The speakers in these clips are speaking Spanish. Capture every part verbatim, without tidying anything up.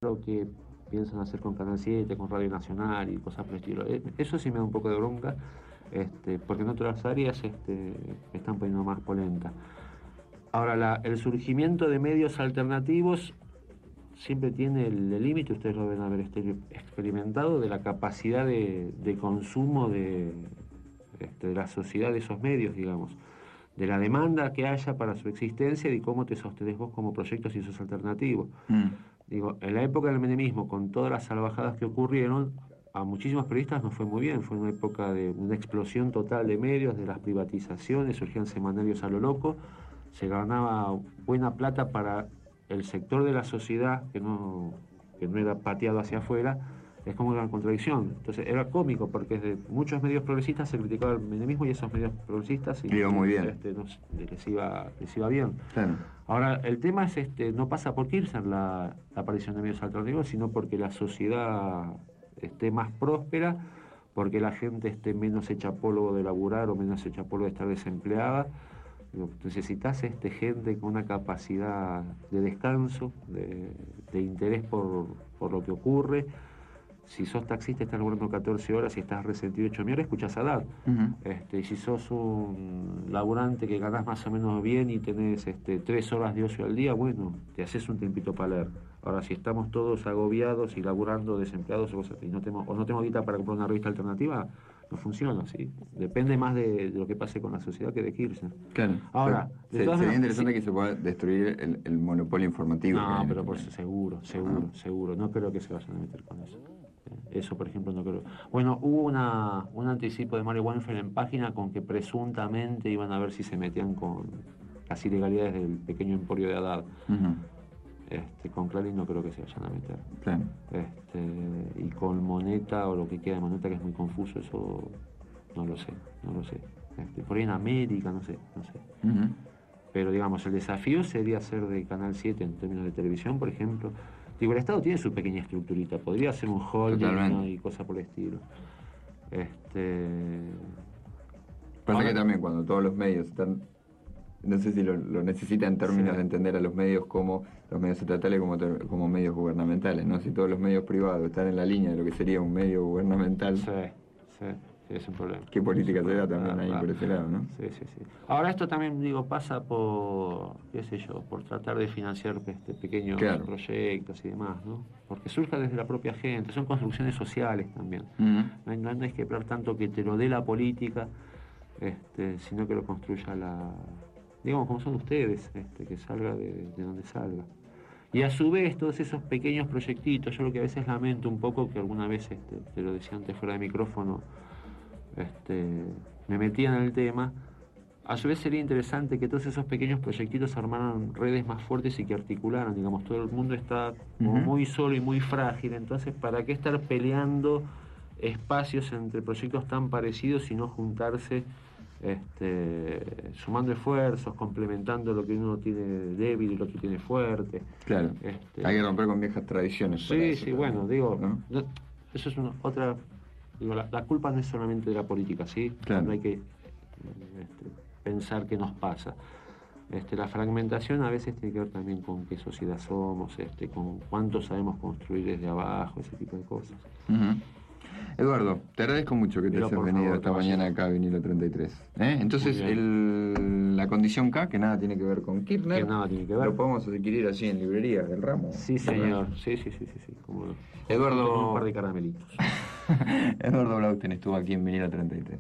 lo que piensan hacer con Canal siete, con Radio Nacional y cosas por el estilo. Eh, Eso sí me da un poco de bronca, este, porque en otras áreas este, están poniendo más polenta. Ahora, la- el surgimiento de medios alternativos siempre tiene el límite, ustedes lo deben haber este- experimentado, de la capacidad de, de consumo de, este, de la sociedad de esos medios, digamos, de la demanda que haya para su existencia y cómo te sostenés vos como proyecto si sos alternativo. Mm. Digo, en la época del menemismo, con todas las salvajadas que ocurrieron, a muchísimos periodistas nos fue muy bien. Fue una época de una explosión total de medios, de las privatizaciones, surgían semanarios a lo loco, se ganaba buena plata para el sector de la sociedad que no, que no era pateado hacia afuera. Es como una contradicción. Entonces era cómico porque desde muchos medios progresistas se criticaba el menemismo y esos medios progresistas y, Iba muy bien. este, no sé, les, iba, les iba bien. Claro. Ahora, el tema es este, no pasa por Kirchner la, la aparición de medios alternativos, sino porque la sociedad esté más próspera, porque la gente esté menos hecha polvo de laburar o menos hecha polvo de estar desempleada. Digo, necesitas este, gente con una capacidad de descanso, de, de interés por, por lo que ocurre. Si sos taxista, estás laburando catorce horas y estás resentido ocho horas, escuchás a dar. Ujú. Este, y si sos un laburante que ganás más o menos bien y tenés este, tres horas de ocio al día, bueno, te haces un tiempito para leer. Ahora, si estamos todos agobiados y laburando, desempleados o, cosas, y no tenemos, o no tenemos guita para comprar una revista alternativa, no funciona, ¿sí? Depende más de, de lo que pase con la sociedad que de Kirchner. Claro. Ahora, de Se- todas sería maneras, interesante sí. que se pueda destruir el, el monopolio informativo que hay No, en pero este por país. seguro, seguro, ¿No? seguro. No creo que se vayan a meter con eso. Eh, Eso, por ejemplo, no creo. Bueno, hubo una, un anticipo de Mario Weinfeld en página con que presuntamente iban a ver si se metían con las ilegalidades del pequeño emporio de Haddad. Ujú. Este, con Clarín no creo que se vayan a meter. Claro. Este, y con Moneta o lo que queda de Moneta, que es muy confuso, eso no lo sé, no lo sé. Este, por ahí en América, no sé, no sé. Ujú. Pero digamos, el desafío sería ser de Canal siete en términos de televisión, por ejemplo. Digo, el Estado tiene su pequeña estructurita, podría ser un holding, ¿no? Totalmente. Y cosas por el estilo. Este. Pasa que Ahora, también cuando todos los medios están, no sé si lo, lo necesitan en términos sí, de entender a los medios como los medios estatales como, ter- como medios gubernamentales, ¿no? Si todos los medios privados están en la línea de lo que sería un medio gubernamental, sí, sí, sí, es un problema. ¿qué Es un política se da problema, también da- ahí da. por ese lado, ¿no? Sí, sí, sí. Ahora esto también, digo, pasa por, qué sé yo, por tratar de financiar este, pequeños Claro. proyectos y demás, ¿no? Porque surja desde la propia gente, son construcciones sociales también. Ujú. No hay, no hay que esperar tanto que te lo dé la política, este, sino que lo construya la, digamos, como son ustedes, este, que salga de, de donde salga. Y a su vez, todos esos pequeños proyectitos, yo lo que a veces lamento un poco, que alguna vez, este, te lo decía antes fuera de micrófono, este, me metían en el tema, a su vez sería interesante que todos esos pequeños proyectitos armaran redes más fuertes y que articularan, digamos, todo el mundo está como Ujú. muy solo y muy frágil, entonces ¿para qué estar peleando espacios entre proyectos tan parecidos y no juntarse, este, sumando esfuerzos, complementando lo que uno tiene débil y lo que tiene fuerte? Claro. Este, Hay que romper con viejas tradiciones para sí, eso sí, también, bueno, digo, ¿no? no- eso es una, otra, digo, la, la culpa no es solamente de la política, ¿sí? Claro. No hay que este, pensar qué nos pasa. Este, la fragmentación a veces tiene que ver también con qué sociedad somos, este, con cuánto sabemos construir desde abajo, ese tipo de cosas. Ujú. Eduardo, te agradezco mucho que te Pero hayas por venido favor, esta caballero. mañana acá a Vinilo treinta y tres. ¿Eh? Muy Entonces, bien. el- la condición K, que nada tiene que ver con Kirchner, Que nada tiene que ver. lo podemos adquirir allí en librerías del ramo. Sí, ¿verdad? señor. Sí, sí, sí, sí, sí. Cómo no. Eduardo. Junto con un par de caramelitos. Eduardo Blauten estuvo aquí en Vinilo treinta y tres.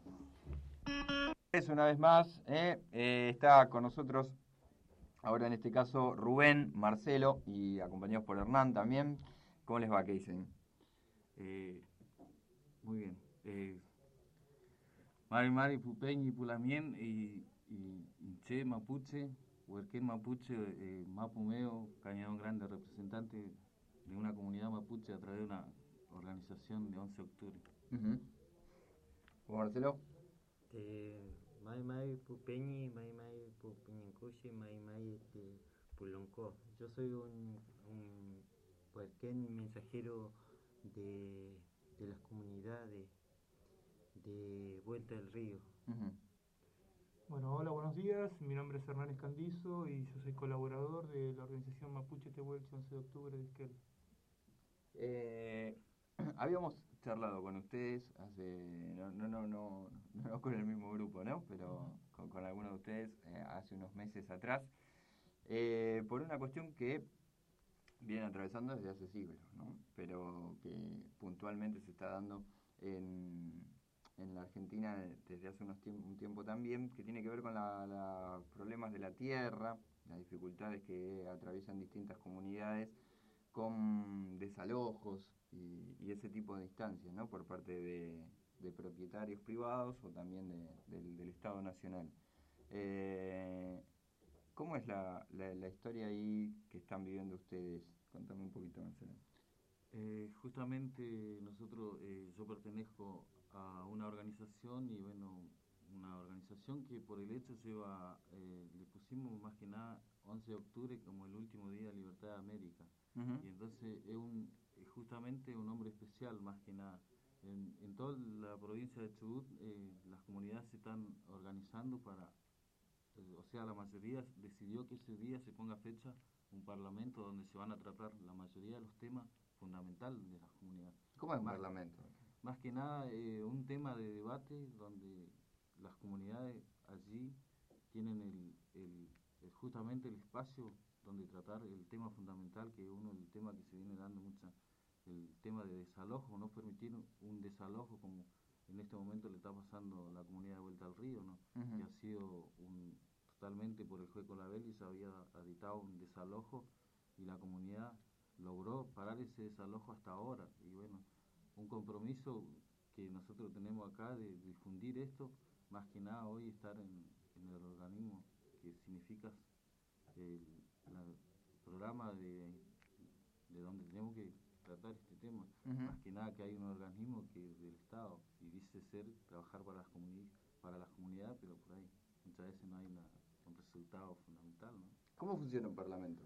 Una vez más, ¿eh? Eh, está con nosotros ahora en este caso Rubén, Marcelo y acompañados por Hernán también. ¿Cómo les va? ¿Qué dicen? Eh, muy bien. Eh, Mari Mari Pupeñi Pulamien y, y, y Che Mapuche, Huerquén Mapuche, eh, Mapumeo, Cañadón Grande, representante de una comunidad mapuche a través de una organización de once de octubre. Uh-huh. ¿Cómo Marcelo? Este, Mai Mai Pupeñi, Mai Mai Pupeñincushi, Mai Mai este, Pulonco. Yo soy un, un puerquén mensajero de, de las comunidades de Vuelta del Río. Uh-huh. Bueno, hola, buenos días. Mi nombre es Hernán Escandizo y yo soy colaborador de la organización Mapuche Tehuelche once de octubre de Esquel. Eh, habíamos charlado con ustedes hace, no, no, no, no, no con el mismo grupo, ¿no? Pero con, con algunos de ustedes eh, hace unos meses atrás, eh, por una cuestión que vienen atravesando desde hace siglos, ¿no? Pero que puntualmente se está dando en, en la Argentina desde hace unos tiemp- un tiempo también, que tiene que ver con los problemas de la tierra, las dificultades que atraviesan distintas comunidades con desalojos y, y ese tipo de instancias, ¿no? Por parte de, de propietarios privados o también de- del, del Estado Nacional. Eh, ¿Cómo es la, la, la historia ahí que están viviendo ustedes? Contame un poquito, Marcelo. Eh, justamente nosotros, eh, yo pertenezco a una organización y bueno, una organización que por el hecho lleva, eh, le pusimos más que nada once de octubre como el último día de libertad de América. Ujú. Y entonces es un, es justamente un nombre especial más que nada. En, en toda la provincia de Chubut eh, las comunidades se están organizando para, eh, o sea, la mayoría decidió que ese día se ponga fecha un parlamento donde se van a tratar la mayoría de los temas fundamentales de las comunidades. ¿Cómo es un Más, parlamento? más que nada eh, un tema de debate donde las comunidades allí tienen el, el- el- justamente el espacio donde tratar el tema fundamental, que es uno del tema que se viene dando mucha, el tema de desalojo, no permitir un desalojo como en este momento le está pasando a la comunidad de Vuelta al Río, ¿no? Ujú. Que ha sido un, totalmente por el juez Colabelli, se había dictado un desalojo y la comunidad logró parar ese desalojo hasta ahora. Y bueno, un compromiso que nosotros tenemos acá de difundir esto, más que nada hoy estar en, en el organismo que significa el, la- el programa de, de donde tenemos que tratar este tema. Ujú. Más que nada que hay un organismo que es del Estado y dice ser trabajar para las comunidades, para las comunidades, pero por ahí muchas veces no hay una- un resultado fundamental, ¿no? ¿Cómo funciona un parlamento?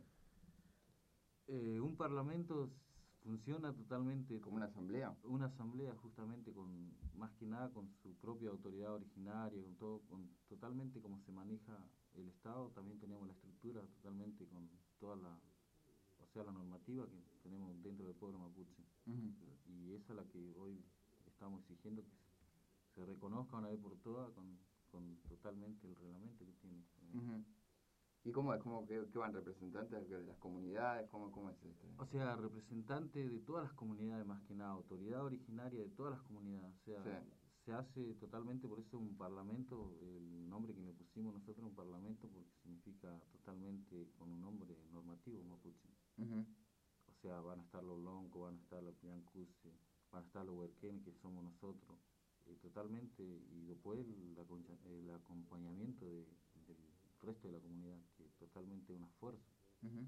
Eh, un parlamento s- funciona totalmente ¿Como una asamblea? una asamblea justamente con más que nada con su propia autoridad originaria, con todo, con totalmente como se maneja el Estado, también tenemos la estructura totalmente con toda la, o sea, la normativa que tenemos dentro del pueblo mapuche. Ujú. Y esa es la que hoy estamos exigiendo que se, se reconozca una vez por todas con, con totalmente el reglamento que tiene. Ujú. ¿Y cómo es? ¿Cómo, qué, qué van representantes de las comunidades? ¿Cómo, cómo es esto? O sea, representante de todas las comunidades más que nada, autoridad originaria de todas las comunidades. O sea, Sí. se hace totalmente, por eso un parlamento, el nombre que le pusimos nosotros un parlamento, porque significa totalmente con un nombre normativo mapuche. Ujú. O sea, van a estar los loncos, van a estar los piancuse, van a estar los huerquén, que somos nosotros. Eh, totalmente, y después el, aconcha- el acompañamiento de- del resto de la comunidad, que totalmente una fuerza. Ujú.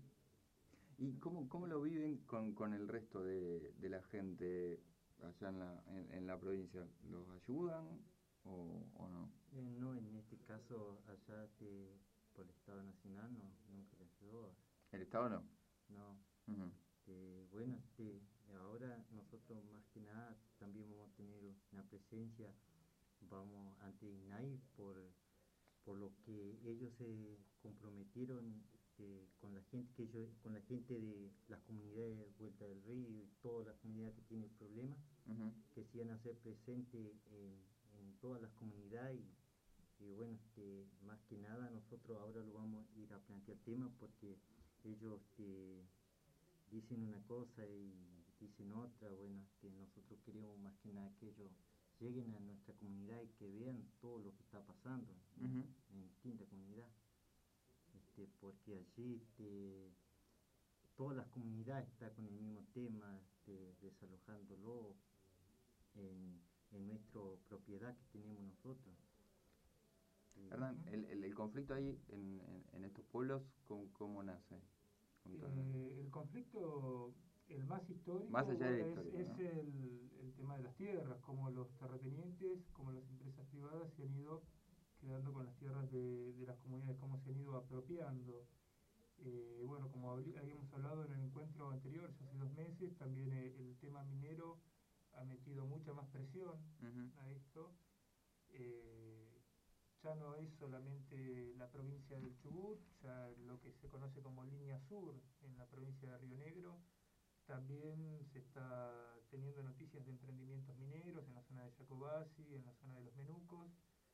¿Y cómo, cómo lo viven con, con el resto de, de la gente allá en la, en, en la provincia? ¿Los ayudan o, o no? Eh, no, en este caso, allá de, por el Estado Nacional, no, nunca le ayudó. ¿El Estado no? No. Ujú. Este, bueno, este, ahora nosotros más que nada también vamos a tener una presencia, vamos ante INAI por, por lo que ellos se comprometieron este, con la gente que ellos, con la gente de las comunidades de Vuelta del Río y toda la comunidad que tiene problemas, Ujú. que se iban a hacer presentes en, en todas las comunidades y, y bueno, este, más que nada nosotros ahora lo vamos a ir a plantear temas porque ellos este, dicen una cosa y dicen otra. Bueno, este, nosotros queremos más que nada que ellos lleguen a nuestra comunidad y que vean todo lo que está pasando en, Ujú. en distintas comunidades, este, porque allí este, todas las comunidades están con el mismo tema, este, desalojándolo en, en nuestra propiedad que tenemos nosotros. Y- Hernán, el, el, el conflicto ahí en, en, en estos pueblos, ¿cómo, cómo nace? Contanos. Eh, el conflicto, el más histórico, Más allá del es, histórico, es ¿no? el, el tema de las tierras, como los terratenientes, como las empresas privadas se han ido quedando con las tierras de, de las comunidades, cómo se han ido apropiando. Eh, bueno, como habl- habíamos hablado en el encuentro anterior, ya hace dos meses, también eh, el tema minero ha metido mucha más presión Ujú. a esto. Eh, ya no es solamente la provincia del Chubut, ya lo que se conoce como línea sur en la provincia de Río Negro, También se está teniendo noticias de emprendimientos mineros en la zona de Jacobasi, en la zona de los Menucos.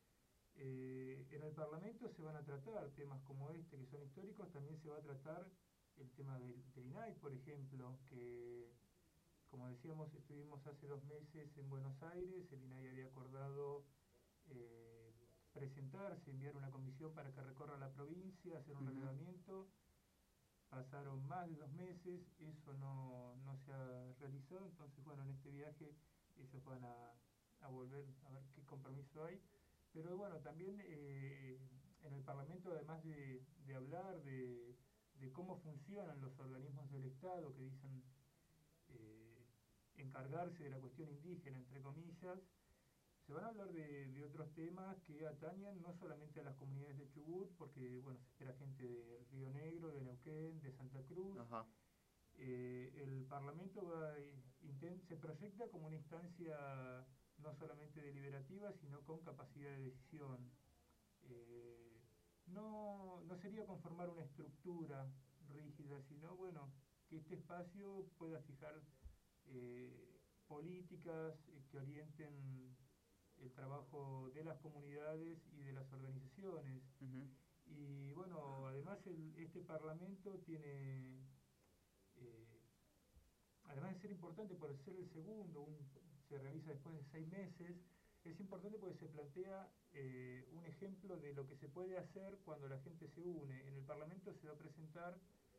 Eh, en el Parlamento se van a tratar temas como este, que son históricos, también se va a tratar el tema del, del I N A I, por ejemplo, que, como decíamos, estuvimos hace dos meses en Buenos Aires, el I N A I había acordado eh, presentarse, enviar una comisión para que recorra la provincia, hacer un uh-huh. relevamiento. Pasaron más de dos meses, eso no, no se ha realizado, entonces bueno, en este viaje ellos van a, a volver a ver qué compromiso hay. Pero bueno, también eh, en el Parlamento, además de, de hablar de, de cómo funcionan los organismos del Estado que dicen eh, encargarse de la cuestión indígena, entre comillas, se van a hablar de, de otros temas que atañen no solamente a las comunidades de Chubut, porque bueno, se espera gente del Río Negro, de Neuquén, de Santa Cruz. Ajá. Eh, el Parlamento va, intent, se proyecta como una instancia no solamente deliberativa, sino con capacidad de decisión. Eh, no, no sería conformar una estructura rígida, sino bueno, que este espacio pueda fijar eh, políticas eh, que orienten el trabajo de las comunidades y de las organizaciones. Uh-huh. Y bueno, además el, este Parlamento tiene, eh, además de ser importante por ser el segundo, un, se realiza después de seis meses, es importante porque se plantea eh, un ejemplo de lo que se puede hacer cuando la gente se une. En el Parlamento se va a presentar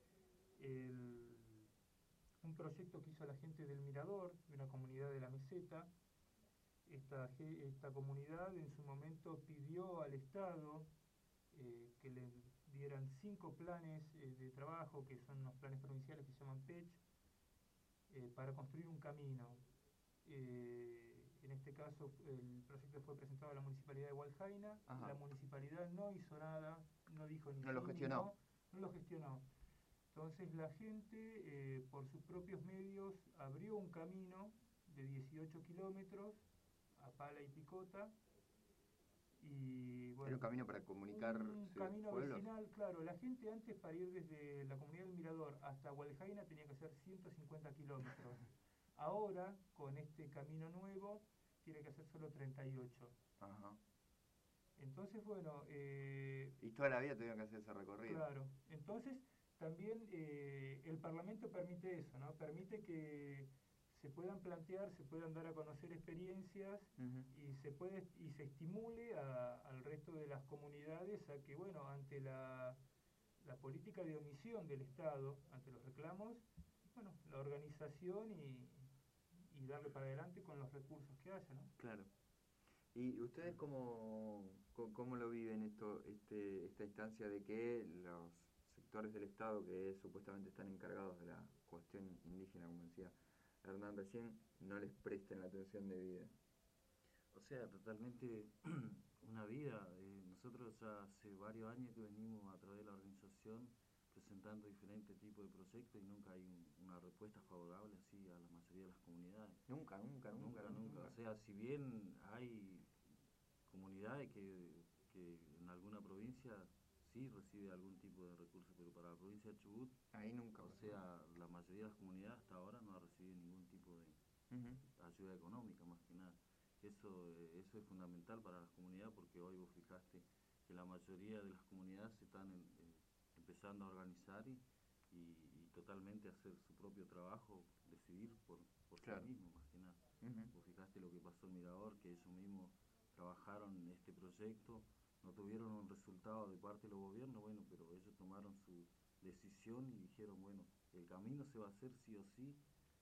el, un proyecto que hizo la gente del Mirador, de una comunidad de la Meseta. Esta, esta comunidad en su momento pidió al Estado eh, que le dieran cinco planes eh, de trabajo, que son unos planes provinciales que se llaman P E C H, eh, para construir un camino. Eh, en este caso el proyecto fue presentado a la Municipalidad de Hualjaina. Ajá. La Municipalidad no hizo nada, no dijo ni no lo gestionó. No, no lo gestionó. Entonces la gente, eh, por sus propios medios, abrió un camino de dieciocho kilómetros, a pala y picota, y bueno, era un camino para comunicar un camino pueblos. Vecinal, claro. La gente antes, para ir desde la comunidad del Mirador hasta Hualjaina, tenía que hacer ciento cincuenta kilómetros. Ahora, con este camino nuevo, tiene que hacer solo treinta y ocho. Ajá. Entonces, bueno... Eh, y toda la vida tuvieron que hacer ese recorrido. Claro. Entonces, también eh, el Parlamento permite eso, ¿no? Permite que se puedan plantear, se puedan dar a conocer experiencias uh-huh. y se puede y se estimule a, al resto de las comunidades a que, bueno, ante la, la política de omisión del Estado, ante los reclamos, bueno, la organización y, y darle para adelante con los recursos que haya, ¿no? Claro. ¿Y ustedes cómo, cómo lo viven esto, este, esta instancia de que los sectores del Estado que supuestamente están encargados de la cuestión indígena, como decía Hernán recién, no les presten la atención debida? O sea, totalmente una vida. Eh, nosotros ya hace varios años que venimos a través de la organización presentando diferentes tipos de proyectos y nunca hay un, una respuesta favorable así a la mayoría de las comunidades. Nunca, nunca, nunca, nunca. Nunca, nunca. O sea, si bien hay comunidades que, que en alguna provincia sí recibe algún tipo de recurso, pero para la provincia de Chubut, ahí nunca. O sea, la mayoría de las comunidades hasta ahora no ha recibido ningún tipo de uh-huh. ayuda económica, más que nada. Eso, eso es fundamental para las comunidades porque hoy vos fijaste que la mayoría de las comunidades se están en, eh, empezando a organizar y, y, y totalmente hacer su propio trabajo, decidir por, por claro. sí mismos, más que nada. Uh-huh. Vos fijaste lo que pasó en Mirador, que ellos mismos trabajaron en este proyecto, no tuvieron un resultado de parte de los gobiernos, bueno, pero ellos tomaron su decisión y dijeron, bueno, el camino se va a hacer sí o sí,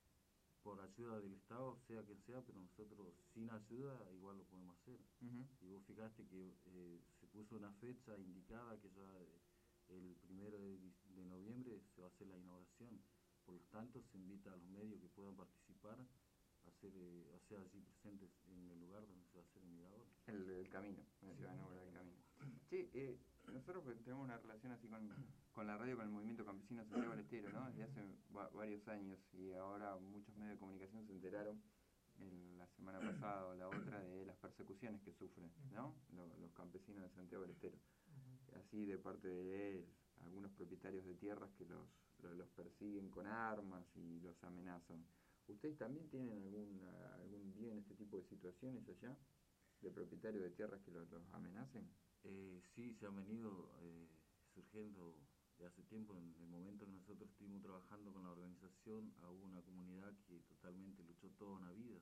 por ayuda del Estado, sea quien sea, pero nosotros sin ayuda igual lo podemos hacer. Uh-huh. Y vos fijaste que eh, se puso una fecha indicada que ya eh, el primero de, de noviembre se va a hacer la inauguración. Por lo tanto, se invita a los medios que puedan participar a ser, eh, a ser allí presentes en el lugar donde se va a hacer el mirador. El, el camino, donde sí, se va a inaugurar el camino. Sí, eh, nosotros tenemos una relación así con, con la radio, con el movimiento campesino Santiago del Estero, ¿no? Desde hace va, varios años, y ahora muchos medios de comunicación se enteraron en la semana pasada o la otra de las persecuciones que sufren, ¿no? Los, los campesinos de Santiago del Estero. Así de parte de algunos propietarios de tierras que los, los persiguen con armas y los amenazan. ¿Ustedes también tienen algún, algún día en este tipo de situaciones allá? ¿De propietarios de tierras que los, los amenacen? Eh, sí, se han venido eh, surgiendo de hace tiempo. En el momento que nosotros estuvimos trabajando con la organización, hubo una comunidad que totalmente luchó toda una vida.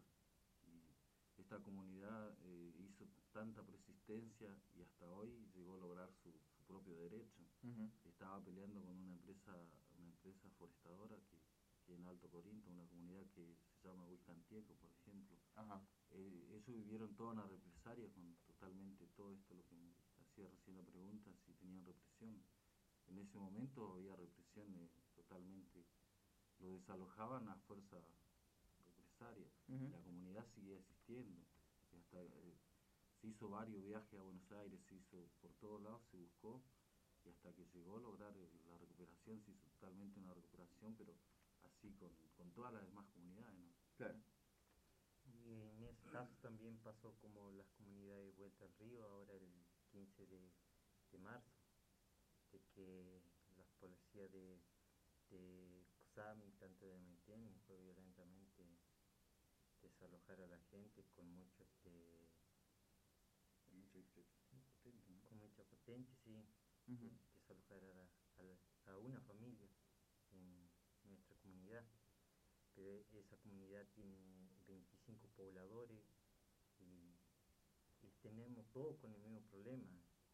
Y esta comunidad eh, hizo tanta persistencia y hasta hoy llegó a lograr su, su propio derecho. Uh-huh. Estaba peleando con una empresa, una empresa forestadora que, que en Alto Corinto, una comunidad que se llama Huilcantieco, por ejemplo. Uh-huh. Eh, ellos vivieron toda una represalia con totalmente todo esto, lo que me hacía recién la pregunta, si tenían represión. En ese momento había represión eh, totalmente, lo desalojaban a fuerza represaria. Uh-huh. La comunidad seguía existiendo. Y hasta eh, se hizo varios viajes a Buenos Aires, se hizo por todos lados, se buscó, y hasta que llegó a lograr eh, la recuperación, se hizo totalmente una recuperación, pero así con, con todas las demás comunidades, ¿no? Claro. Y en ese caso también pasó como las comunidades de Vuelta al Río, ahora el quince de, de marzo, de que las policías de, de Cusami, tanto de Maitén, fue violentamente desalojar a la gente con mucho este con mucha potente, ¿no? Con mucha potencia, sí. Uh-huh. Desalojar a, la, a, la, a una familia en nuestra comunidad. Pero esa comunidad tiene veinticinco pobladores y, y tenemos todos con el mismo problema.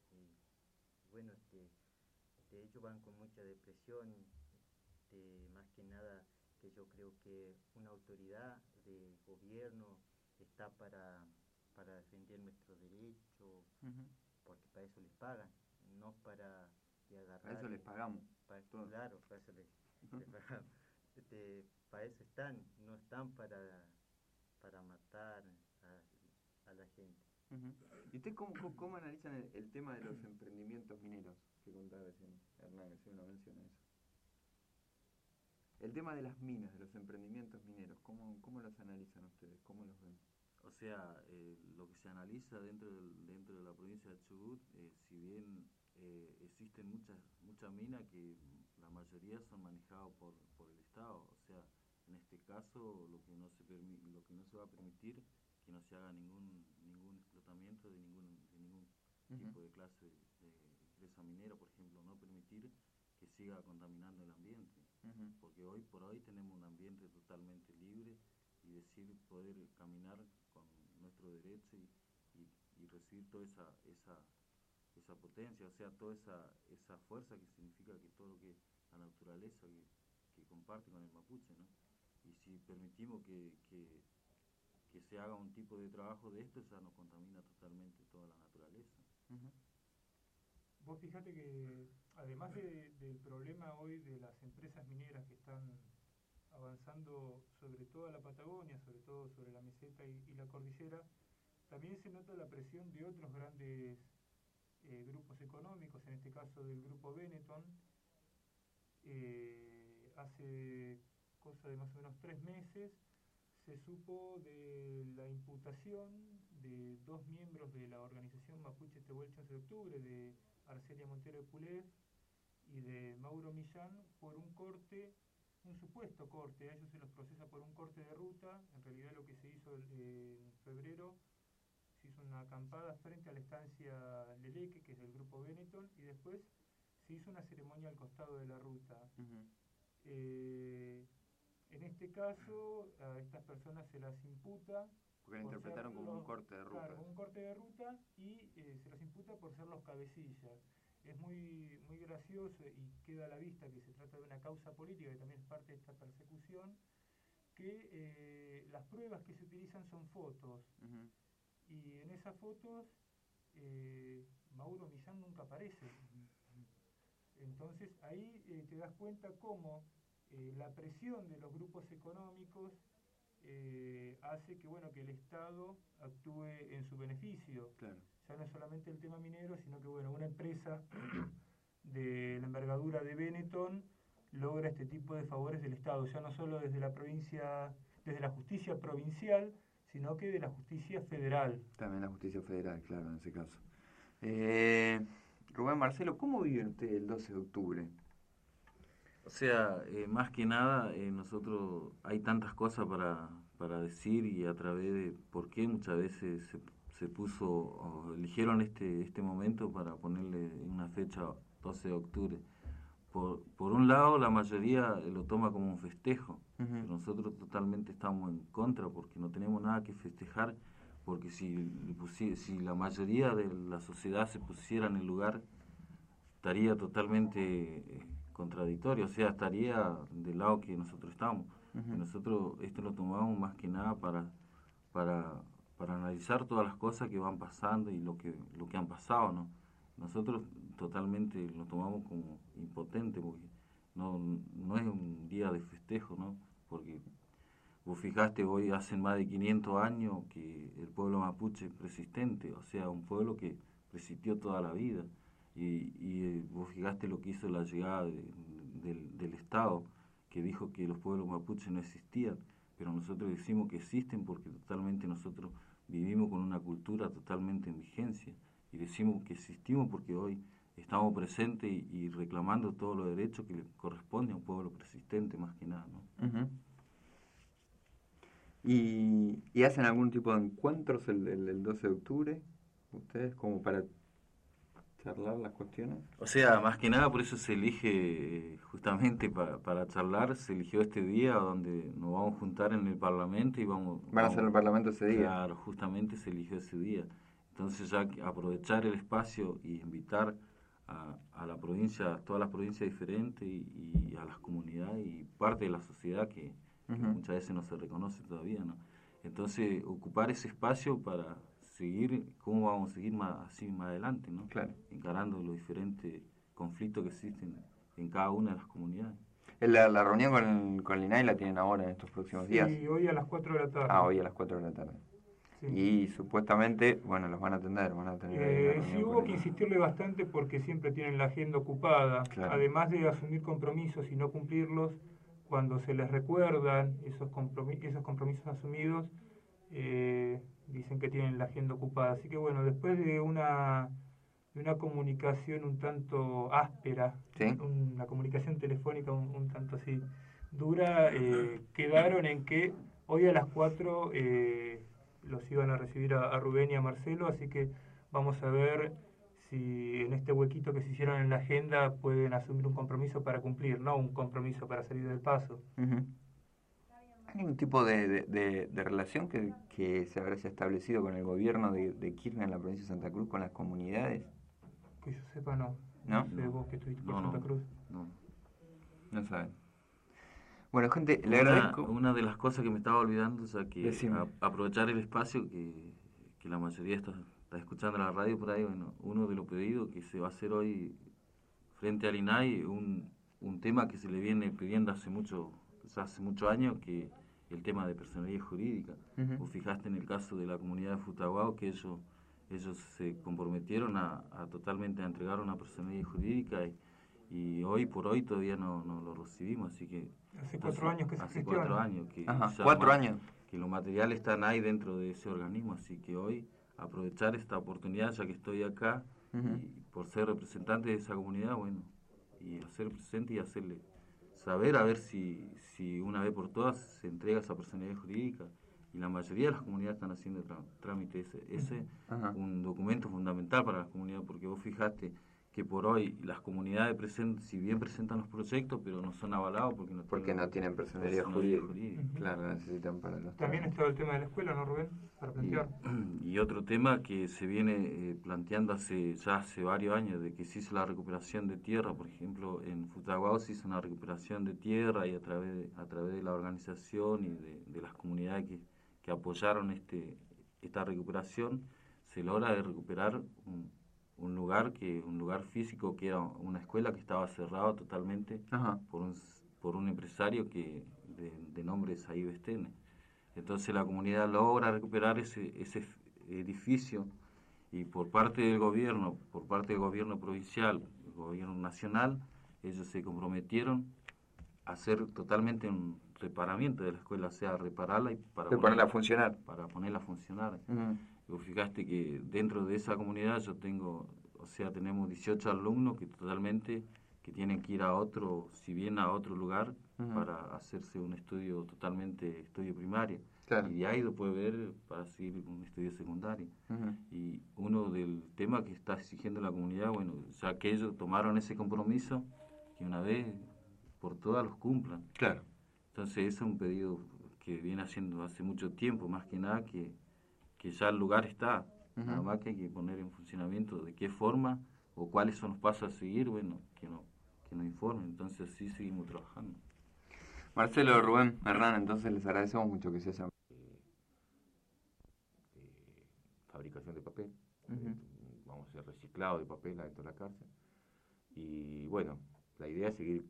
Y, bueno, este, de hecho van con mucha depresión, de, más que nada que yo creo que una autoridad de gobierno está para, para defender nuestros derechos, uh-huh. porque para eso les pagan, no para de agarrar. Para eso les pagamos. Para, claro, para eso les, les pagamos. Este, para eso están, no están para, para matar a, a la gente. Uh-huh. ¿Y ustedes cómo, cómo, cómo analizan el, el tema de los emprendimientos mineros que contaba recién Hernán, que se una mención a eso? El tema de las minas, de los emprendimientos mineros, ¿cómo, cómo los analizan ustedes? ¿Cómo los ven? O sea, eh, lo que se analiza dentro, del, dentro de la provincia de Chubut, eh, si bien eh, existen muchas muchas minas que la mayoría son manejadas por, por el Estado, o sea, en este caso lo que no se permi lo que no se va a permitir que no se haga ningún ningún explotamiento de ningún de ningún uh-huh. tipo de clase de, de empresa minera, por ejemplo, no permitir que siga contaminando el ambiente, uh-huh. porque hoy por hoy tenemos un ambiente totalmente libre y decir poder caminar con nuestro derecho y, y, y recibir toda esa, esa esa potencia, o sea, toda esa esa fuerza que significa que todo lo que la naturaleza que, que comparte con el mapuche, ¿no? Y si permitimos que, que, que se haga un tipo de trabajo de esto, ya nos contamina totalmente toda la naturaleza. Uh-huh. Vos fíjate que además de, del problema hoy de las empresas mineras que están avanzando sobre toda la Patagonia, sobre todo sobre la meseta y, y la cordillera, también se nota la presión de otros grandes eh, grupos económicos, en este caso del grupo Benetton. Eh, hace cosa de más o menos tres meses se supo de la imputación de dos miembros de la organización Mapuche Tehuelche once de octubre, de Arcelia Montero de Pulef y de Mauro Millán, por un corte, un supuesto corte. A ellos se los procesa por un corte de ruta. En realidad lo que se hizo eh, en febrero, se hizo una acampada frente a la estancia Leleque, que es del grupo Benetton, y después se hizo una ceremonia al costado de la ruta. Uh-huh. eh, en este caso, a estas personas se las imputa. Porque la interpretaron como los, un corte de ruta. Claro, como un corte de ruta, y eh, se las imputa por ser los cabecillas. Es muy, muy gracioso y queda a la vista que se trata de una causa política, que también es parte de esta persecución, que eh, las pruebas que se utilizan son fotos. Uh-huh. Y en esas fotos eh, Mauro Millán nunca aparece. Entonces ahí eh, te das cuenta cómo eh, la presión de los grupos económicos eh, hace que bueno que el Estado actúe en su beneficio. Claro. Ya no es solamente el tema minero, sino que bueno, una empresa de la envergadura de Benetton logra este tipo de favores del Estado, ya no solo desde la provincia, desde la justicia provincial, sino que de la justicia federal. También la justicia federal, claro, en ese caso. Eh, Rubén, Marcelo, ¿cómo viven ustedes el doce de octubre? O sea, eh, más que nada, eh, nosotros hay tantas cosas para, para decir y a través de por qué muchas veces se, se puso, o eligieron este, este momento para ponerle una fecha doce de octubre. Por, por un lado, la mayoría lo toma como un festejo, Uh-huh. pero nosotros totalmente estamos en contra porque no tenemos nada que festejar, porque si, le pusi- si la mayoría de la sociedad se pusiera en el lugar, estaría totalmente eh, contradictorio, o sea, estaría del lado que nosotros estamos. Uh-huh. Y nosotros esto lo tomamos más que nada para, para, para analizar todas las cosas que van pasando y lo que, lo que han pasado, ¿no? Nosotros totalmente lo tomamos como impotente, porque no, no es un día de festejo, ¿no? Porque vos fijaste, hoy hacen más de quinientos años que el pueblo mapuche es persistente, o sea, un pueblo que resistió toda la vida. Y, y eh, vos fijaste lo que hizo la llegada de- del, del Estado, que dijo que los pueblos mapuches no existían, pero nosotros decimos que existen porque totalmente nosotros vivimos con una cultura totalmente en vigencia. Y decimos que existimos porque hoy estamos presentes y, y reclamando todos los derechos que le corresponde a un pueblo persistente más que nada, ¿no? Uh-huh. ¿Y, y hacen algún tipo de encuentros el, el, el doce de octubre? ¿Ustedes como para charlar las cuestiones? O sea, más que nada por eso se elige, eh, justamente pa- para charlar, se eligió este día donde nos vamos a juntar en el Parlamento y vamos... ¿Van a vamos- hacer el Parlamento ese día? Claro, justamente se eligió ese día. Entonces ya que aprovechar el espacio y invitar a, a la provincia, a todas las provincias diferentes y, y a las comunidades y parte de la sociedad que, que Ujú. muchas veces no se reconoce todavía, ¿no? Entonces ocupar ese espacio para seguir, cómo vamos a seguir más, así más adelante, ¿no? Claro. Encarando los diferentes conflictos que existen en cada una de las comunidades. La, la reunión con, con el I N A I la tienen ahora en estos próximos días. Sí, hoy a las cuatro de la tarde. Ah, hoy a las cuatro de la tarde. Sí. Y supuestamente, bueno, los van a atender, van a tener ahí una Eh, reunión sí con hubo el que I N A I. insistirle bastante porque siempre tienen la agenda ocupada. Claro. Además de asumir compromisos y no cumplirlos, cuando se les recuerdan esos, compromi- esos compromisos asumidos, eh, dicen que tienen la agenda ocupada. Así que bueno, después de una, de una comunicación un tanto áspera, Sí. una comunicación telefónica un, un tanto así dura, eh, quedaron en que hoy a las cuatro eh, los iban a recibir a, a Rubén y a Marcelo, así que vamos a ver si en este huequito que se hicieron en la agenda pueden asumir un compromiso para cumplir, no un compromiso para salir del paso. Ujú. ¿Hay algún tipo de, de, de, de relación que, que se habrá establecido con el gobierno de, de Kirchner en la provincia de Santa Cruz, con las comunidades? Que yo sepa, no. ¿No? sé vos que estuviste por No, Santa no, Cruz. no. No saben. Bueno, gente, le Una, agradezco. una de las cosas que me estaba olvidando, o sea, que Decime. a- aprovechar el espacio que, que la mayoría está, está escuchando la radio por ahí, bueno, uno de los pedidos que se va a hacer hoy frente al I N A I, un, un tema que se le viene pidiendo hace mucho, ya hace muchos años, que el tema de personería jurídica. Ujú. Vos fijaste en el caso de la comunidad de Futaguao que ellos, ellos se comprometieron a, a totalmente a entregar una personería jurídica y, y hoy por hoy todavía no, no lo recibimos, así que... Hace entonces, cuatro años que se hace gestiona. cuatro años que Ajá, ya cuatro ma- años. que los materiales están ahí dentro de ese organismo, así que hoy aprovechar esta oportunidad ya que estoy acá Ujú. y por ser representante de esa comunidad, bueno, y hacer presente y hacerle saber a ver si, si una vez por todas se entrega esa personalidad jurídica y la mayoría de las comunidades están haciendo trá- trámite ese, ese Ajá. un documento fundamental para las comunidades porque vos fijaste que por hoy las comunidades present, si bien presentan los proyectos pero no son avalados porque no Porque tienen no tienen personería personalidad jurídica. Ujú. Claro, la necesitan para los También trámites. estaba el tema de la escuela, ¿no, Rubén? Para plantear. Y, y otro tema que se viene eh, planteando hace ya hace varios años, de que se hizo la recuperación de tierra, por ejemplo, en Futaguao se hizo una recuperación de tierra y a través de, a través de la organización y de, de las comunidades que, que apoyaron este esta recuperación, se logra de recuperar un, un lugar que un lugar físico que era una escuela que estaba cerrado totalmente Ajá. por un, por un empresario que de, de nombre Saí Bestene. Entonces la comunidad logra recuperar ese, ese edificio y por parte del gobierno, por parte del gobierno provincial, el gobierno nacional, ellos se comprometieron a hacer totalmente un reparamiento de la escuela, o sea, repararla y para De ponerla a funcionar. para ponerla a funcionar. Ujú. Vos fijaste que dentro de esa comunidad yo tengo o sea, tenemos dieciocho alumnos que totalmente que tienen que ir a otro, si bien a otro lugar, uh-huh. para hacerse un estudio totalmente, estudio primario. Claro. Y de ahí lo puede ver para seguir un estudio secundario. Uh-huh. Y uno del tema que está exigiendo la comunidad, bueno, ya que ellos tomaron ese compromiso, que una vez por todas los cumplan. Claro. Entonces ese es un pedido que viene haciendo hace mucho tiempo, más que nada que, que ya el lugar está. Uh-huh. Nada más que hay que poner en funcionamiento de qué forma o cuáles son los pasos a seguir, bueno, que no, que nos informen. Entonces sí seguimos trabajando. Marcelo, Rubén, Hernán, entonces les agradecemos mucho que se hayan... Eh, eh, fabricación de papel, uh-huh. eh, vamos a hacer reciclado de papel adentro de la cárcel. Y bueno, la idea es seguir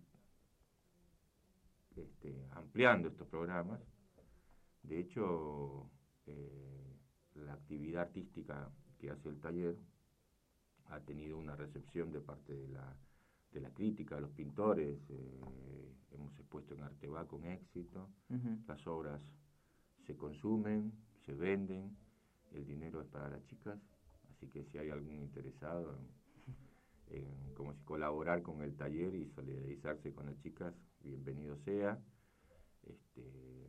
este, ampliando estos programas. De hecho, eh, la actividad artística que hace el taller ha tenido una recepción de parte de la, de la crítica, de los pintores. Eh, hemos expuesto en Arteba con éxito. Uh-huh. Las obras se consumen, se venden, el dinero es para las chicas, así que si hay algún interesado en, en como si colaborar con el taller y solidarizarse con las chicas, bienvenido sea. Este,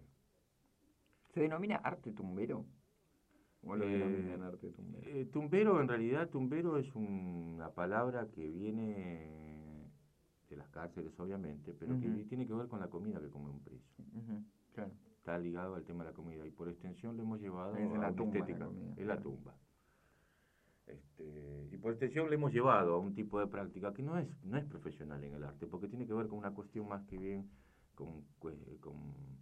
¿Se denomina arte tumbero? ¿Cómo lo eh, denominan arte tumbero? Eh, tumbero, en realidad, tumbero es un, una palabra que viene de las cárceles, obviamente, pero uh-huh. que tiene que ver con la comida que come un preso. Uh-huh. Claro. Está ligado al tema de la comida y por extensión lo hemos llevado es a la una tumba, estética. La comida, es claro. la tumba. Este, y por extensión le hemos llevado a un tipo de práctica que no es, no es profesional en el arte, porque tiene que ver con una cuestión más que bien con, con,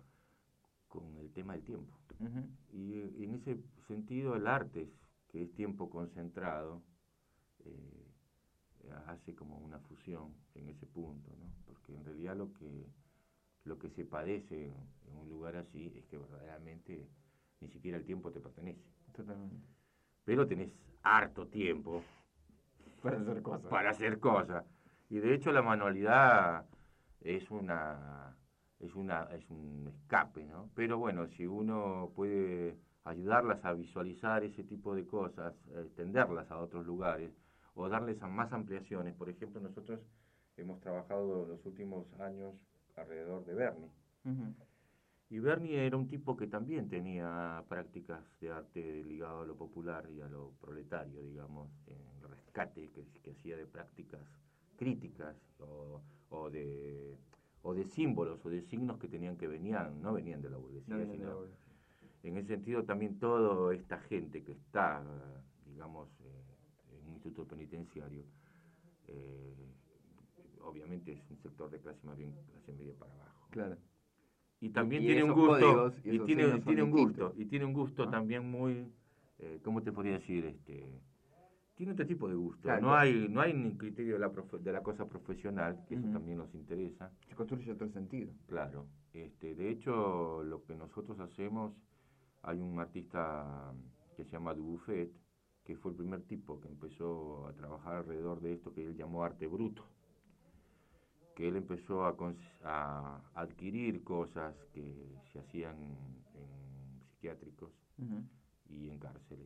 con el tema del tiempo. Uh-huh. Y, y en ese sentido el arte, que es tiempo concentrado, eh, hace como una fusión en ese punto, ¿no? Porque en realidad lo que, lo que se padece en, en un lugar así es que verdaderamente ni siquiera el tiempo te pertenece. Totalmente. Pero tenés harto tiempo para hacer cosas. Para hacer cosas. Y de hecho la manualidad es una es una es un escape, ¿no? Pero bueno, si uno puede ayudarlas a visualizar ese tipo de cosas, extenderlas a otros lugares o darles a más ampliaciones. Por ejemplo, nosotros hemos trabajado los últimos años alrededor de Berni. Uh-huh. Y Berni era un tipo que también tenía prácticas de arte ligado a lo popular y a lo proletario, digamos, en el rescate que, que hacía de prácticas críticas o, o de o de símbolos o de signos que tenían que venían, no venían de la burguesía, no, sino, no, no. En ese sentido también toda esta gente que está, digamos, eh, en un instituto penitenciario, eh, obviamente es un sector de clase más bien clase media para abajo. Claro. Y también y tiene un gusto, y, y tiene, tiene un gusto, y tiene un gusto ¿no? también muy, eh, ¿cómo te podría decir? Este, tiene otro tipo de gusto. Claro, no hay no hay ni criterio de la, profe, de la cosa profesional, que uh-huh. eso también nos interesa. Se construye otro sentido. Claro. Este, de hecho, lo que nosotros hacemos, hay un artista que se llama Dubuffet, que fue el primer tipo que empezó a trabajar alrededor de esto que él llamó arte bruto. Que él empezó a, a adquirir cosas que se hacían en psiquiátricos uh-huh. y en cárceles.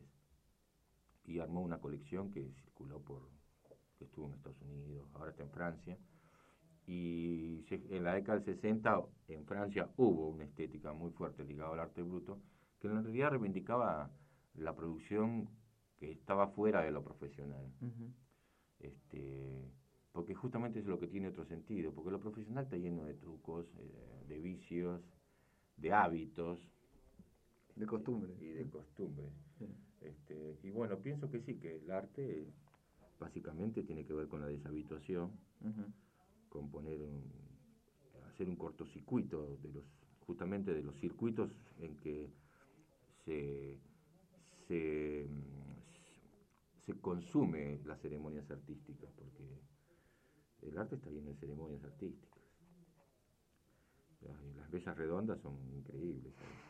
Y armó una colección que circuló por, que estuvo en Estados Unidos, ahora está en Francia. Y se, en la década del sesenta en Francia hubo una estética muy fuerte ligada al arte bruto, que en realidad reivindicaba la producción que estaba fuera de lo profesional. Uh-huh. Este... porque justamente es lo que tiene otro sentido, porque lo profesional está lleno de trucos, eh, de vicios, de hábitos. De costumbres. Y de costumbres. Sí. Este, y bueno, pienso que sí, que el arte básicamente tiene que ver con la deshabituación, uh-huh. con poner un, hacer un cortocircuito de los, justamente de los circuitos en que se, se, se consume las ceremonias artísticas, porque el arte está lleno de ceremonias artísticas. Las, las mesas redondas son increíbles.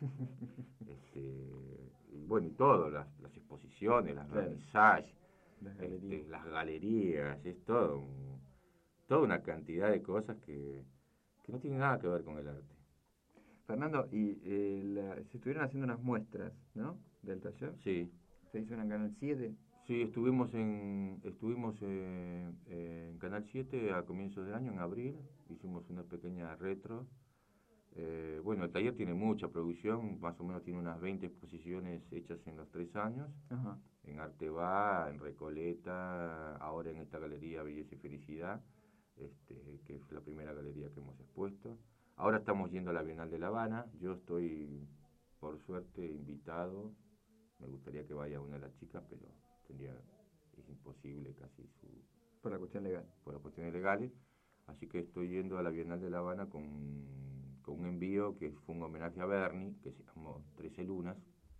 este, y bueno, y todo, las, las exposiciones, las claro. vernissages, las, este, las galerías, es todo un, toda una cantidad de cosas que, que no tienen nada que ver con el arte. Fernando, y eh, la, se estuvieron haciendo unas muestras, ¿no? Del taller. Sí. Se hizo en el Canal siete. Sí, estuvimos en estuvimos eh, eh, en Canal siete a comienzos de año, en abril, hicimos una pequeña retro. Eh, bueno, el taller tiene mucha producción, más o menos tiene unas veinte exposiciones hechas en los tres años, Ajá. en Arteba, en Recoleta, ahora en esta galería Belleza y Felicidad, este, que es la primera galería que hemos expuesto. Ahora estamos yendo a la Bienal de La Habana, yo estoy, por suerte, invitado, me gustaría que vaya una de las chicas, pero tendría, es imposible casi su, Por la cuestión legal. por las cuestiones legales, así que estoy yendo a la Bienal de La Habana con, con un envío que fue un homenaje a Berni, que se llamó Trece Lunas,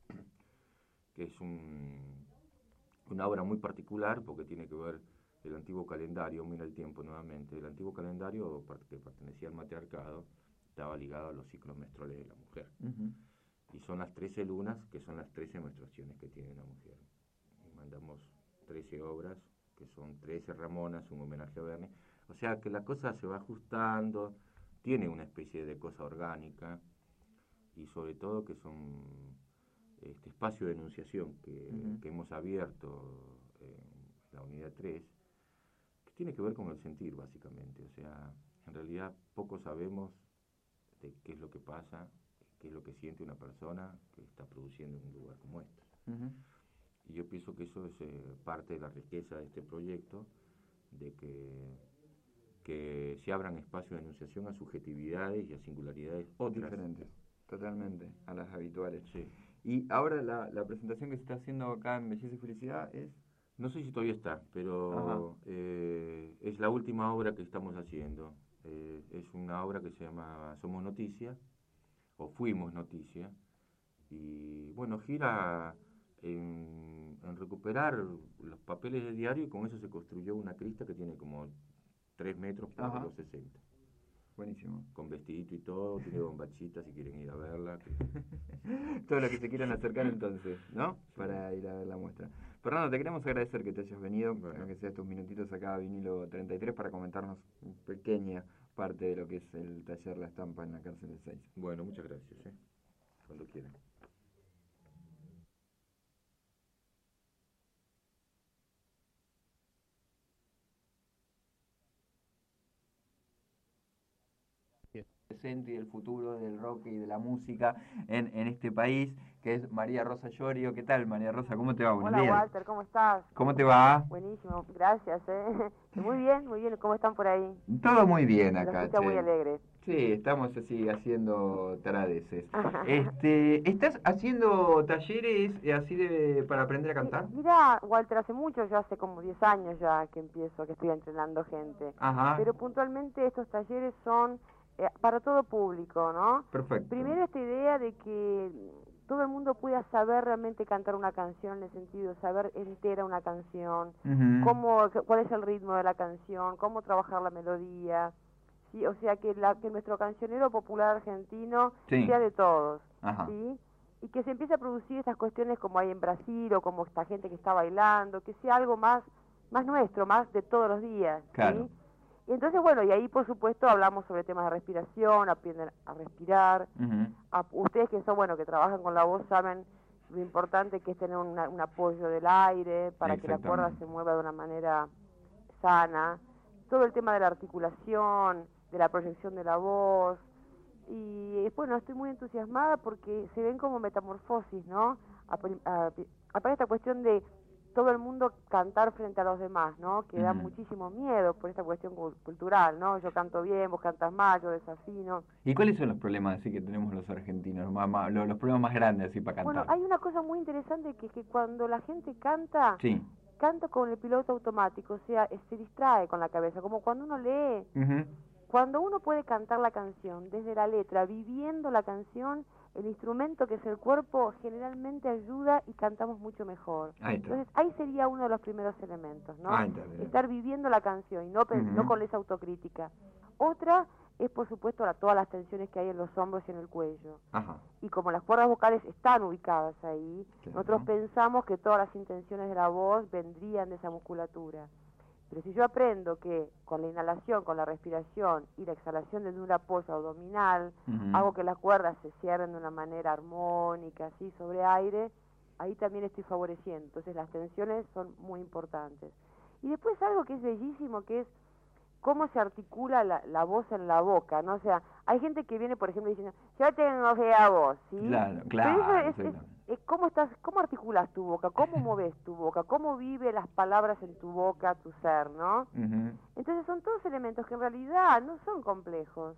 que es un, una obra muy particular porque tiene que ver el antiguo calendario, mira el tiempo nuevamente, el antiguo calendario que pertenecía al matriarcado, estaba ligado a los ciclos menstruales de la mujer. Uh-huh. Y son las trece lunas, que son las trece menstruaciones que tiene una mujer. Y mandamos trece obras, que son trece Ramonas, un homenaje a Berni. O sea que la cosa se va ajustando, tiene una especie de cosa orgánica, y sobre todo que son este espacio de enunciación que, uh-huh. que hemos abierto en la unidad tres, que tiene que ver con el sentir, básicamente. O sea, en realidad poco sabemos de qué es lo que pasa, qué es lo que siente una persona que está produciendo en un lugar como este. Uh-huh. Y yo pienso que eso es eh, parte de la riqueza de este proyecto, de que, que se abran espacios de enunciación a subjetividades y a singularidades otras. Diferentes, totalmente, a las habituales. Sí. Y ahora la, la presentación que se está haciendo acá en Belleza y Felicidad es... No sé si todavía está, pero eh, es la última obra que estamos haciendo. Eh, es una obra que se llama Somos Noticia, o Fuimos Noticia, y bueno, gira en, en recuperar los papeles de diario, y con eso se construyó una crista que tiene como tres metros por Ajá. dos sesenta. Buenísimo. Con vestidito y todo, tiene bombachitas si quieren ir a verla. Todo lo que se quieran acercar entonces, ¿no? Para ir a ver la muestra. Fernando, te queremos agradecer que te hayas venido, Bueno. aunque sea estos minutitos acá a Vinilo treinta y tres, para comentarnos una pequeña parte de lo que es el taller La Estampa en la cárcel de Seiza. Bueno, muchas gracias, ¿eh? Cuando quieran. Presente y el futuro del rock y de la música en, en este país, que es María Rosa Llorio. ¿Qué tal, María Rosa? ¿Cómo te va? Buenos Hola, días. Walter, ¿cómo estás? ¿Cómo te va? Buenísimo, gracias. ¿eh? Muy bien, muy bien. ¿Cómo están por ahí? Todo muy bien Los acá, escucho muy che. alegres. Sí, estamos así haciendo taradeces. Este, ¿estás haciendo talleres eh, así de para aprender a cantar? Mira, Walter, hace mucho, yo hace como diez años ya que empiezo, que estoy entrenando gente. Ajá. Pero puntualmente estos talleres son eh, para todo público, ¿no? Perfecto. Primero esta idea de que todo el mundo pueda saber realmente cantar una canción, en el sentido de saber entera una canción, Ujú. cómo, cuál es el ritmo de la canción, cómo trabajar la melodía. Sí, o sea, que, la, que nuestro cancionero popular argentino Sí. sea de todos, Ajá. ¿sí? Y que se empiece a producir estas cuestiones como hay en Brasil o como esta gente que está bailando, que sea algo más, más nuestro, más de todos los días, Claro. ¿sí? Y entonces, bueno, y ahí por supuesto hablamos sobre temas de respiración, aprenden a respirar. Ujú. A, ustedes que son, bueno, que trabajan con la voz saben lo importante que es tener una, un apoyo del aire para que la cuerda Exactamente. se mueva de una manera sana. Todo el tema de la articulación, de la proyección de la voz. Y bueno, estoy muy entusiasmada porque se ven como metamorfosis, ¿no? Aparte esta cuestión de todo el mundo cantar frente a los demás, ¿no? Que da Ujú. muchísimo miedo por esta cuestión cul- cultural, ¿no? Yo canto bien, vos cantas mal, yo desafino. ¿Y cuáles son los problemas así que tenemos los argentinos? Más, más- los, los problemas más grandes así para Bueno, cantar. hay una cosa muy interesante que es que cuando la gente canta, Sí. canta con el piloto automático, o sea, eh, se distrae con la cabeza, como cuando uno lee. Ujú. Cuando uno puede cantar la canción desde la letra, viviendo la canción, el instrumento que es el cuerpo generalmente ayuda y cantamos mucho mejor. Ahí está. Entonces ahí sería uno de los primeros elementos, ¿no? Ahí está, bien. Estar viviendo la canción y no, pen- Ujú. no con esa autocrítica. Otra es por supuesto la, todas las tensiones que hay en los hombros y en el cuello. Ajá. Y como las cuerdas vocales están ubicadas ahí, Claro. nosotros pensamos que todas las intenciones de la voz vendrían de esa musculatura. Pero si yo aprendo que con la inhalación, con la respiración y la exhalación desde un apoyo abdominal, Ujú. hago que las cuerdas se cierren de una manera armónica, así, sobre aire, ahí también estoy favoreciendo. Entonces las tensiones son muy importantes. Y después algo que es bellísimo, que es cómo se articula la, la voz en la boca, ¿no? O sea, hay gente que viene, por ejemplo, diciendo, yo tengo fea voz, ¿sí? Claro, claro. Pero eso es, es, es cómo estás, cómo articulas tu boca, cómo mueves tu boca, cómo vive las palabras en tu boca, tu ser, ¿no? Uh-huh. Entonces son todos elementos que en realidad no son complejos,